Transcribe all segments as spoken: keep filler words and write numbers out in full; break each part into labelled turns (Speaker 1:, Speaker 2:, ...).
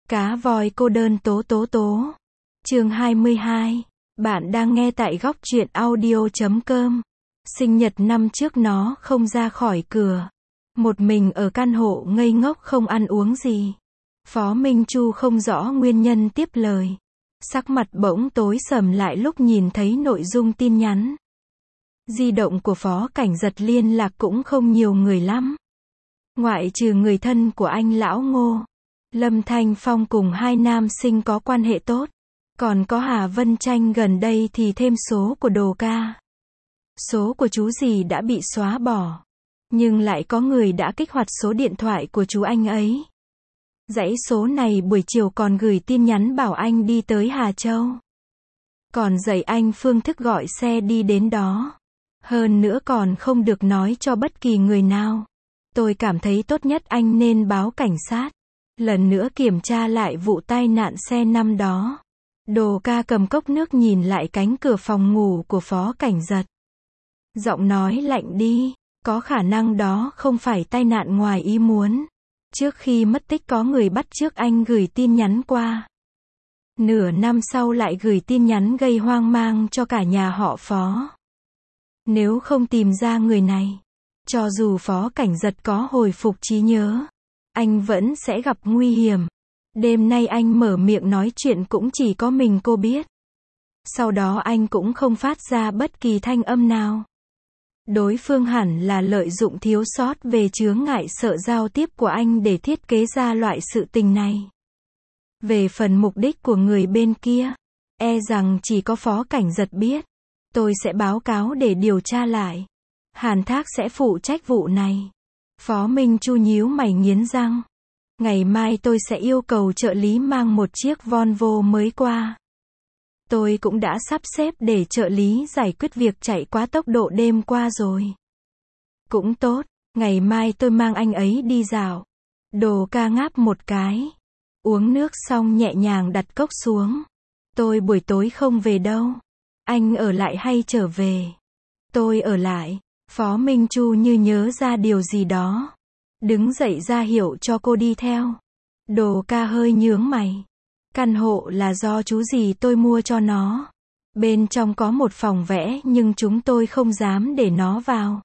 Speaker 1: Cá voi cô đơn tố tố tố. Chương hai mươi hai. Bạn đang nghe tại góc truyện audio chấm com. Sinh nhật năm trước nó không ra khỏi cửa. Một mình ở căn hộ ngây ngốc không ăn uống gì. Phó Minh Chu không rõ nguyên nhân tiếp lời. Sắc mặt bỗng tối sầm lại lúc nhìn thấy nội dung tin nhắn. Di động của Phó Cảnh Giật liên lạc cũng không nhiều người lắm. Ngoại trừ người thân của anh lão Ngô. Lâm Thanh Phong cùng hai nam sinh có quan hệ tốt. Còn có Hà Vân Tranh gần đây thì thêm số của Đồ Ca. Số của chú dì đã bị xóa bỏ. Nhưng lại có người đã kích hoạt số điện thoại của chú anh ấy. Dãy số này buổi chiều còn gửi tin nhắn bảo anh đi tới Hà Châu. Còn dạy anh phương thức gọi xe đi đến đó. Hơn nữa còn không được nói cho bất kỳ người nào. Tôi cảm thấy tốt nhất anh nên báo cảnh sát. Lần nữa kiểm tra lại vụ tai nạn xe năm đó. Đồ Ca cầm cốc nước nhìn lại cánh cửa phòng ngủ của Phó Cảnh Giật. Giọng nói lạnh đi, có khả năng đó không phải tai nạn ngoài ý muốn. Trước khi mất tích có người bắt chước anh gửi tin nhắn qua. Nửa năm sau lại gửi tin nhắn gây hoang mang cho cả nhà họ Phó. Nếu không tìm ra người này, cho dù Phó Cảnh Giật có hồi phục trí nhớ, anh vẫn sẽ gặp nguy hiểm. Đêm nay anh mở miệng nói chuyện cũng chỉ có mình cô biết. Sau đó anh cũng không phát ra bất kỳ thanh âm nào. Đối phương hẳn là lợi dụng thiếu sót về chướng ngại sợ giao tiếp của anh để thiết kế ra loại sự tình này. Về phần mục đích của người bên kia, e rằng chỉ có Phó Cảnh Giật biết. Tôi sẽ báo cáo để điều tra lại. Hàn Thác sẽ phụ trách vụ này. Phó Minh Chu nhíu mày nghiến răng. Ngày mai tôi sẽ yêu cầu trợ lý mang một chiếc Volvo mới qua. Tôi cũng đã sắp xếp để trợ lý giải quyết việc chạy quá tốc độ đêm qua rồi. Cũng tốt, ngày mai tôi mang anh ấy đi dạo. Đồ Ca ngáp một cái. Uống nước xong nhẹ nhàng đặt cốc xuống. Tôi buổi tối không về đâu. Anh ở lại hay trở về? Tôi ở lại. Phó Minh Chu như nhớ ra điều gì đó. Đứng dậy ra hiệu cho cô đi theo. Đồ Ca hơi nhướng mày. Căn hộ là do chú dì tôi mua cho nó. Bên trong có một phòng vẽ nhưng chúng tôi không dám để nó vào.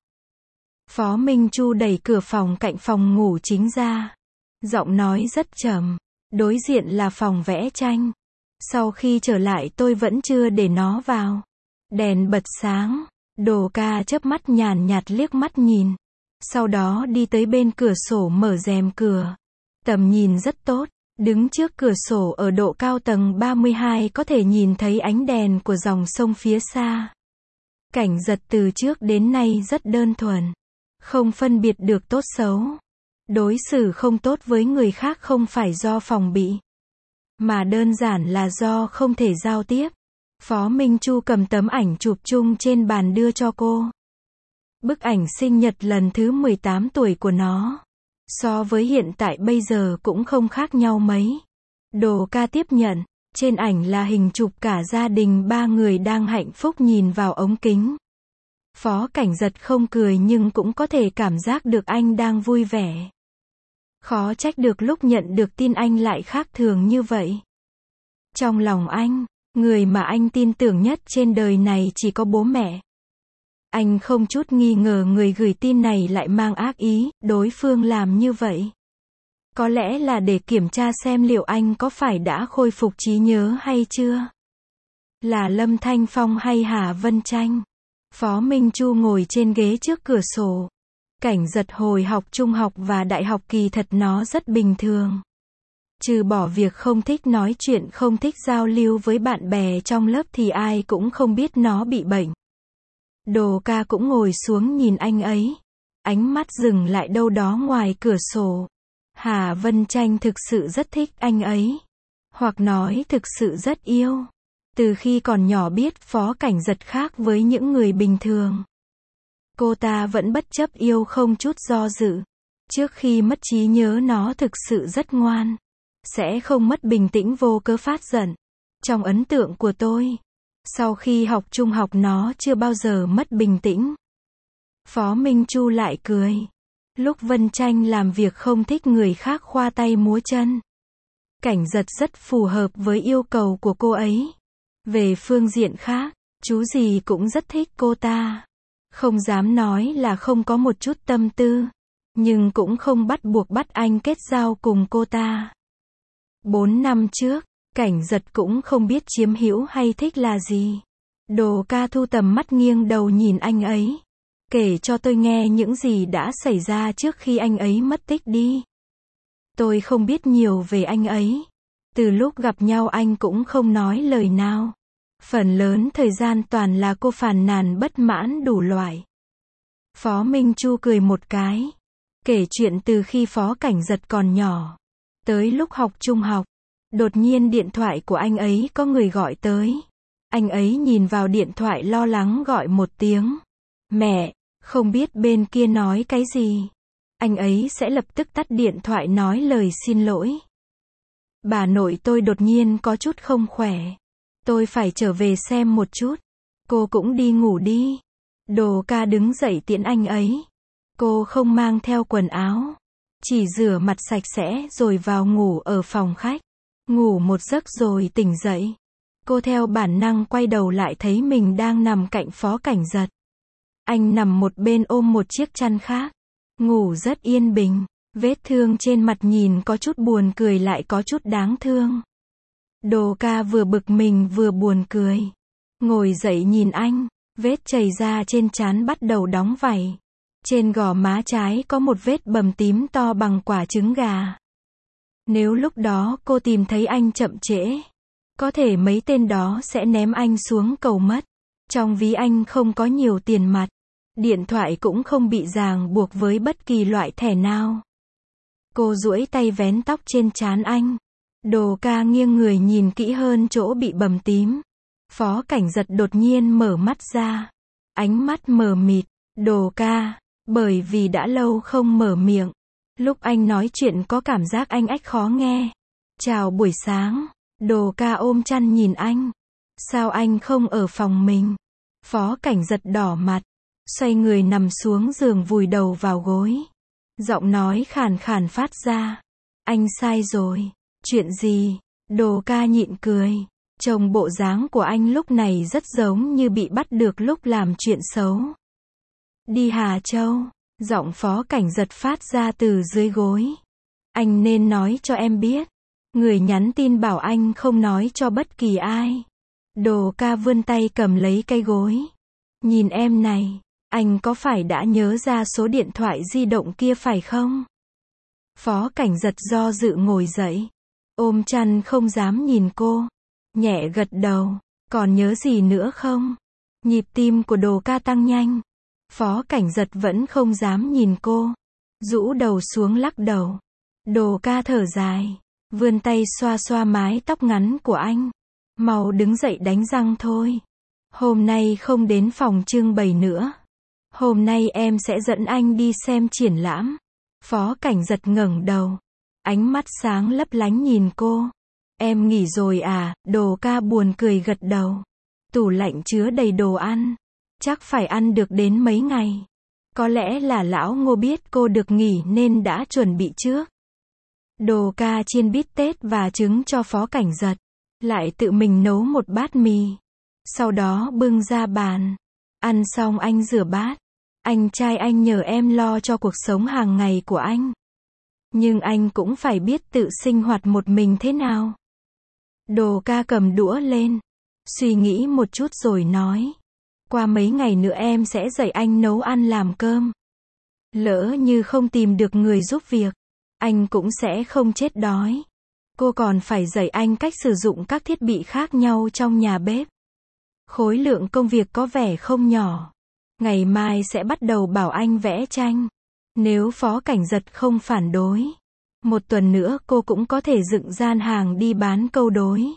Speaker 1: Phó Minh Chu đẩy cửa phòng cạnh phòng ngủ chính ra. Giọng nói rất trầm. Đối diện là phòng vẽ tranh. Sau khi trở lại tôi vẫn chưa để nó vào. Đèn bật sáng. Đồ Ca chớp mắt nhàn nhạt liếc mắt nhìn. Sau đó đi tới bên cửa sổ mở rèm cửa. Tầm nhìn rất tốt. Đứng trước cửa sổ ở độ cao tầng ba mươi hai có thể nhìn thấy ánh đèn của dòng sông phía xa. Cảnh Giật từ trước đến nay rất đơn thuần. Không phân biệt được tốt xấu. Đối xử không tốt với người khác không phải do phòng bị. Mà đơn giản là do không thể giao tiếp. Phó Minh Chu cầm tấm ảnh chụp chung trên bàn đưa cho cô. Bức ảnh sinh nhật lần thứ mười tám tuổi của nó. So với hiện tại bây giờ cũng không khác nhau mấy. Đồ Ca tiếp nhận. Trên ảnh là hình chụp cả gia đình ba người đang hạnh phúc nhìn vào ống kính. Phó Cảnh Giật không cười nhưng cũng có thể cảm giác được anh đang vui vẻ. Khó trách được lúc nhận được tin anh lại khác thường như vậy. Trong lòng anh, người mà anh tin tưởng nhất trên đời này chỉ có bố mẹ. Anh không chút nghi ngờ người gửi tin này lại mang ác ý, đối phương làm như vậy. Có lẽ là để kiểm tra xem liệu anh có phải đã khôi phục trí nhớ hay chưa. Là Lâm Thanh Phong hay Hà Vân Tranh? Phó Minh Chu ngồi trên ghế trước cửa sổ. Cảnh Giật hồi học trung học và đại học kỳ thật nó rất bình thường. Trừ bỏ việc không thích nói chuyện, không thích giao lưu với bạn bè trong lớp thì ai cũng không biết nó bị bệnh. Đồ Ca cũng ngồi xuống nhìn anh ấy. Ánh mắt dừng lại đâu đó ngoài cửa sổ. Hà Vân Tranh thực sự rất thích anh ấy. Hoặc nói thực sự rất yêu. Từ khi còn nhỏ biết Phó Cảnh Giật khác với những người bình thường. Cô ta vẫn bất chấp yêu không chút do dự. Trước khi mất trí nhớ nó thực sự rất ngoan. Sẽ không mất bình tĩnh vô cớ phát giận. Trong ấn tượng của tôi, sau khi học trung học nó chưa bao giờ mất bình tĩnh. Phó Minh Chu lại cười. Lúc Vân Tranh làm việc không thích người khác khoa tay múa chân. Cảnh Giật rất phù hợp với yêu cầu của cô ấy. Về phương diện khác, chú gì cũng rất thích cô ta. Không dám nói là không có một chút tâm tư, nhưng cũng không bắt buộc bắt anh kết giao cùng cô ta. Bốn năm trước, Cảnh Giật cũng không biết chiếm hữu hay thích là gì. Đồ Ca thu tầm mắt nghiêng đầu nhìn anh ấy. Kể cho tôi nghe những gì đã xảy ra trước khi anh ấy mất tích đi. Tôi không biết nhiều về anh ấy. Từ lúc gặp nhau anh cũng không nói lời nào. Phần lớn thời gian toàn là cô phàn nàn bất mãn đủ loại. Phó Minh Chu cười một cái. Kể chuyện từ khi Phó Cảnh Giật còn nhỏ. Tới lúc học trung học. Đột nhiên điện thoại của anh ấy có người gọi tới. Anh ấy nhìn vào điện thoại lo lắng gọi một tiếng. Mẹ, không biết bên kia nói cái gì. Anh ấy sẽ lập tức tắt điện thoại nói lời xin lỗi. Bà nội tôi đột nhiên có chút không khỏe. Tôi phải trở về xem một chút. Cô cũng đi ngủ đi. Đồ Ca đứng dậy tiễn anh ấy. Cô không mang theo quần áo. Chỉ rửa mặt sạch sẽ rồi vào ngủ ở phòng khách. Ngủ một giấc rồi tỉnh dậy. Cô theo bản năng quay đầu lại thấy mình đang nằm cạnh Phó Cảnh Giật. Anh nằm một bên ôm một chiếc chăn khác. Ngủ rất yên bình. Vết thương trên mặt nhìn có chút buồn cười lại có chút đáng thương. Đồ Ca vừa bực mình vừa buồn cười. Ngồi dậy nhìn anh. Vết chảy ra trên trán bắt đầu đóng vảy. Trên gò má trái có một vết bầm tím to bằng quả trứng gà. Nếu lúc đó cô tìm thấy anh chậm trễ, có thể mấy tên đó sẽ ném anh xuống cầu mất. Trong ví anh không có nhiều tiền mặt. Điện thoại cũng không bị ràng buộc với bất kỳ loại thẻ nào. Cô duỗi tay vén tóc trên trán anh. Đồ Ca nghiêng người nhìn kỹ hơn chỗ bị bầm tím. Phó Cảnh Giật đột nhiên mở mắt ra. Ánh mắt mờ mịt. Đồ Ca, bởi vì đã lâu không mở miệng. Lúc anh nói chuyện có cảm giác anh ách khó nghe. Chào buổi sáng. Đồ Ca ôm chăn nhìn anh. Sao anh không ở phòng mình? Phó Cảnh Giật đỏ mặt. Xoay người nằm xuống giường vùi đầu vào gối. Giọng nói khàn khàn phát ra. Anh sai rồi. Chuyện gì? Đồ Ca nhịn cười. Trông bộ dáng của anh lúc này rất giống như bị bắt được lúc làm chuyện xấu. Đi Hà Châu. Giọng Phó Cảnh Giật phát ra từ dưới gối. Anh nên nói cho em biết. Người nhắn tin bảo anh không nói cho bất kỳ ai. Đồ Ca vươn tay cầm lấy cây gối. Nhìn em này. Anh có phải đã nhớ ra số điện thoại di động kia phải không? Phó Cảnh Giật do dự ngồi dậy. Ôm chăn không dám nhìn cô. Nhẹ gật đầu. Còn nhớ gì nữa không? Nhịp tim của Đồ Ca tăng nhanh. Phó Cảnh Giật vẫn không dám nhìn cô. Rũ đầu xuống lắc đầu. Đồ Ca thở dài. Vươn tay xoa xoa mái tóc ngắn của anh. Mau đứng dậy đánh răng thôi. Hôm nay không đến phòng trưng bày nữa. Hôm nay em sẽ dẫn anh đi xem triển lãm. Phó Cảnh Giật ngẩng đầu. Ánh mắt sáng lấp lánh nhìn cô. Em nghỉ rồi à? Đồ Ca buồn cười gật đầu. Tủ lạnh chứa đầy đồ ăn. Chắc phải ăn được đến mấy ngày. Có lẽ là lão Ngô biết cô được nghỉ nên đã chuẩn bị trước. Đồ Ca chiên bít tết và trứng cho Phó Cảnh Giật. Lại tự mình nấu một bát mì. Sau đó bưng ra bàn. Ăn xong anh rửa bát. Anh trai anh nhờ em lo cho cuộc sống hàng ngày của anh. Nhưng anh cũng phải biết tự sinh hoạt một mình thế nào. Đồ Ca cầm đũa lên. Suy nghĩ một chút rồi nói. Qua mấy ngày nữa em sẽ dạy anh nấu ăn làm cơm. Lỡ như không tìm được người giúp việc, anh cũng sẽ không chết đói. Cô còn phải dạy anh cách sử dụng các thiết bị khác nhau trong nhà bếp. Khối lượng công việc có vẻ không nhỏ. Ngày mai sẽ bắt đầu bảo anh vẽ tranh. Nếu Phó Cảnh Giật không phản đối, một tuần nữa cô cũng có thể dựng gian hàng đi bán câu đối.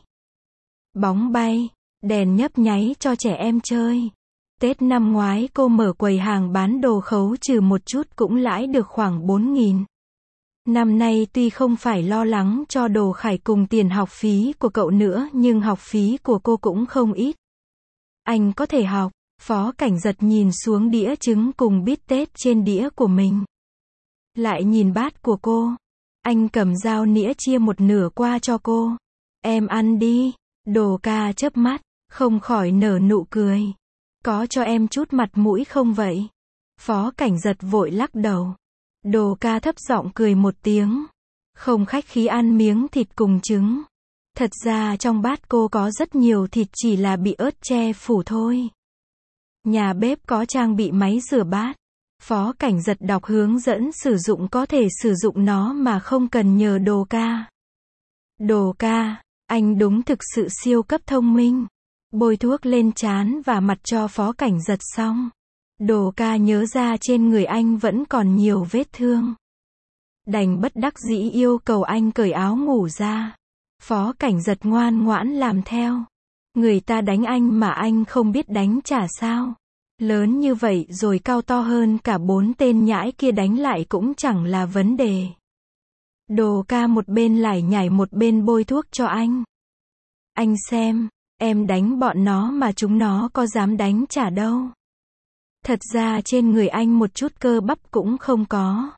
Speaker 1: Bóng bay, đèn nhấp nháy cho trẻ em chơi. Tết năm ngoái cô mở quầy hàng bán đồ khấu trừ một chút cũng lãi được khoảng bốn nghìn. Năm nay tuy không phải lo lắng cho Đồ Khải cùng tiền học phí của cậu nữa nhưng học phí của cô cũng không ít. Anh có thể học. Phó Cảnh Giật nhìn xuống đĩa trứng cùng bít tết trên đĩa của mình. Lại nhìn bát của cô. Anh cầm dao nĩa chia một nửa qua cho cô. Em ăn đi. Đồ ca chớp mắt, không khỏi nở nụ cười. Có cho em chút mặt mũi không vậy? Phó Cảnh Giật vội lắc đầu. Đồ ca thấp giọng cười một tiếng. Không khách khí ăn miếng thịt cùng trứng. Thật ra trong bát cô có rất nhiều thịt, chỉ là bị ớt che phủ thôi. Nhà bếp có trang bị máy rửa bát. Phó Cảnh Giật đọc hướng dẫn sử dụng, có thể sử dụng nó mà không cần nhờ Đồ ca. Đồ ca, anh đúng thực sự siêu cấp thông minh. Bôi thuốc lên trán và mặt cho Phó Cảnh Giật xong, Đồ ca nhớ ra trên người anh vẫn còn nhiều vết thương. Đành bất đắc dĩ yêu cầu anh cởi áo ngủ ra. Phó Cảnh Giật ngoan ngoãn làm theo. Người ta đánh anh mà anh không biết đánh trả sao? Lớn như vậy rồi cao to hơn cả bốn tên nhãi kia đánh lại cũng chẳng là vấn đề. Đồ ca một bên lải nhải một bên bôi thuốc cho anh. Anh xem, em đánh bọn nó mà chúng nó có dám đánh trả đâu. Thật ra trên người anh một chút cơ bắp cũng không có.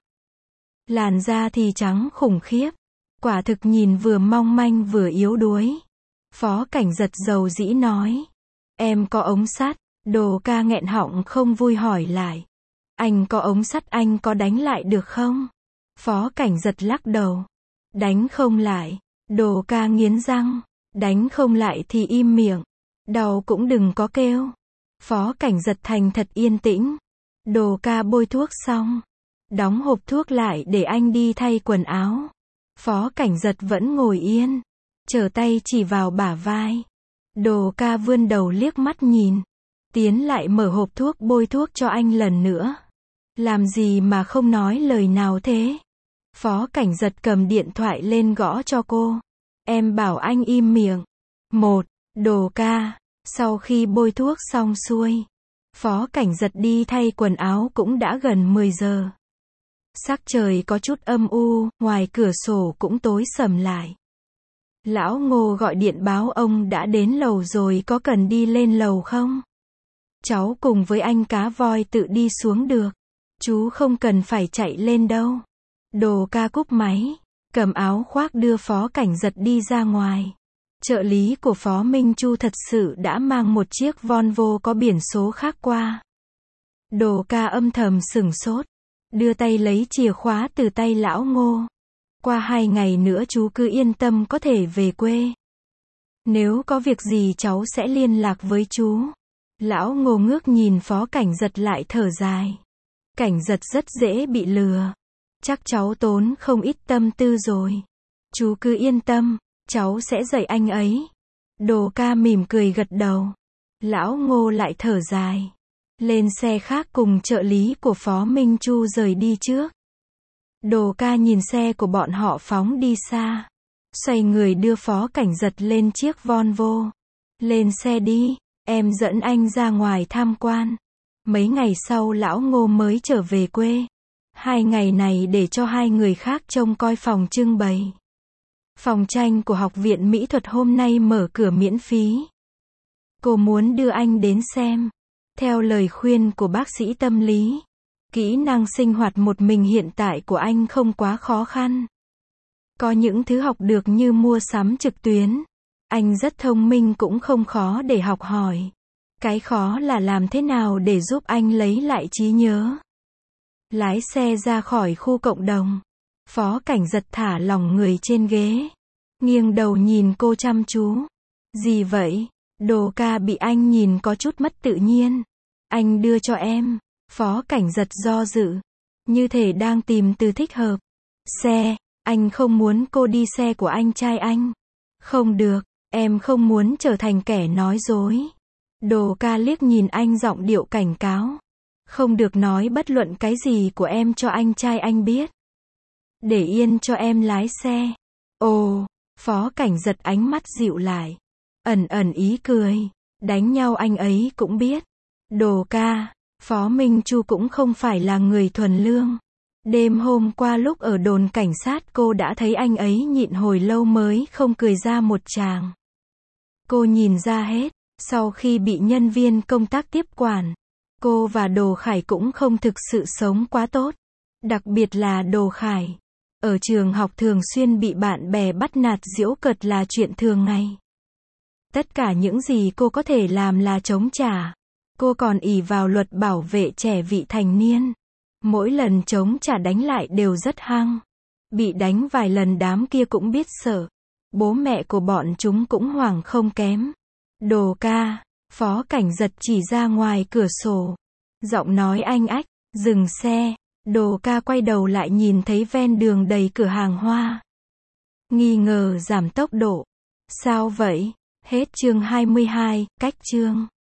Speaker 1: Làn da thì trắng khủng khiếp. Quả thực nhìn vừa mong manh vừa yếu đuối. Phó Cảnh Giật dầu dĩ nói. Em có ống sắt. Đồ ca nghẹn họng không vui hỏi lại. Anh có ống sắt, anh có đánh lại được không? Phó Cảnh Giật lắc đầu. Đánh không lại. Đồ ca nghiến răng. Đánh không lại thì im miệng. Đau cũng đừng có kêu. Phó Cảnh Giật thành thật yên tĩnh. Đồ ca bôi thuốc xong, đóng hộp thuốc lại để anh đi thay quần áo. Phó Cảnh Giật vẫn ngồi yên, trở tay chỉ vào bả vai. Đồ ca vươn đầu liếc mắt nhìn, tiến lại mở hộp thuốc bôi thuốc cho anh lần nữa. Làm gì mà không nói lời nào thế? Phó Cảnh Giật cầm điện thoại lên gõ cho cô. Em bảo anh im miệng. Một, Đồ ca. Sau khi bôi thuốc xong xuôi, Phó Cảnh Giật đi thay quần áo cũng đã gần mười giờ. Sắc trời có chút âm u, ngoài cửa sổ cũng tối sầm lại. Lão Ngô gọi điện báo ông đã đến lầu rồi, có cần đi lên lầu không? Cháu cùng với anh cá voi tự đi xuống được. Chú không cần phải chạy lên đâu. Đồ ca cúp máy, cầm áo khoác đưa Phó Cảnh Giật đi ra ngoài. Trợ lý của Phó Minh Chu thật sự đã mang một chiếc Volvo có biển số khác qua. Đồ ca âm thầm sửng sốt, đưa tay lấy chìa khóa từ tay lão Ngô. Qua hai ngày nữa chú cứ yên tâm có thể về quê. Nếu có việc gì cháu sẽ liên lạc với chú. Lão Ngô ngước nhìn Phó Cảnh Giật lại thở dài. Cảnh Giật rất dễ bị lừa. Chắc cháu tốn không ít tâm tư rồi. Chú cứ yên tâm, cháu sẽ dạy anh ấy. Đồ ca mỉm cười gật đầu. Lão Ngô lại thở dài. Lên xe khác cùng trợ lý của Phó Minh Chu rời đi trước. Đồ ca nhìn xe của bọn họ phóng đi xa. Xoay người đưa Phó Cảnh Giật lên chiếc Volvo. Lên xe đi, em dẫn anh ra ngoài tham quan. Mấy ngày sau lão Ngô mới trở về quê. Hai ngày này để cho hai người khác trông coi phòng trưng bày. Phòng tranh của Học viện Mỹ thuật hôm nay mở cửa miễn phí. Cô muốn đưa anh đến xem. Theo lời khuyên của bác sĩ tâm lý, kỹ năng sinh hoạt một mình hiện tại của anh không quá khó khăn. Có những thứ học được như mua sắm trực tuyến. Anh rất thông minh cũng không khó để học hỏi. Cái khó là làm thế nào để giúp anh lấy lại trí nhớ. Lái xe ra khỏi khu cộng đồng. Phó Cảnh Giật thả lỏng người trên ghế. Nghiêng đầu nhìn cô chăm chú. Gì vậy? Đồ ca bị anh nhìn có chút mất tự nhiên. Anh đưa cho em. Phó Cảnh Giật do dự. Như thể đang tìm từ thích hợp. Xe. Anh không muốn cô đi xe của anh trai anh. Không được. Em không muốn trở thành kẻ nói dối. Đồ ca liếc nhìn anh giọng điệu cảnh cáo. Không được nói bất luận cái gì của em cho anh trai anh biết. Để yên cho em lái xe. Ồ, Phó Cảnh Giật ánh mắt dịu lại. Ẩn ẩn ý cười. Đánh nhau anh ấy cũng biết. Đồ ca, Phó Minh Chu cũng không phải là người thuần lương. Đêm hôm qua lúc ở đồn cảnh sát cô đã thấy anh ấy nhịn hồi lâu mới không cười ra một tràng. Cô nhìn ra hết. Sau khi bị nhân viên công tác tiếp quản, cô và Đồ Khải cũng không thực sự sống quá tốt. Đặc biệt là Đồ Khải. Ở trường học thường xuyên bị bạn bè bắt nạt giễu cợt là chuyện thường ngày. Tất cả những gì cô có thể làm là chống trả. Cô còn ỷ vào luật bảo vệ trẻ vị thành niên. Mỗi lần chống trả đánh lại đều rất hăng. Bị đánh vài lần đám kia cũng biết sợ. Bố mẹ của bọn chúng cũng hoảng không kém. Đồ ca, Phó Cảnh Giật chỉ ra ngoài cửa sổ. Giọng nói anh ách, dừng xe. Đồ ca quay đầu lại nhìn thấy ven đường đầy cửa hàng hoa. Nghi ngờ giảm tốc độ. Sao vậy? Hết chương hai mươi hai, cách chương.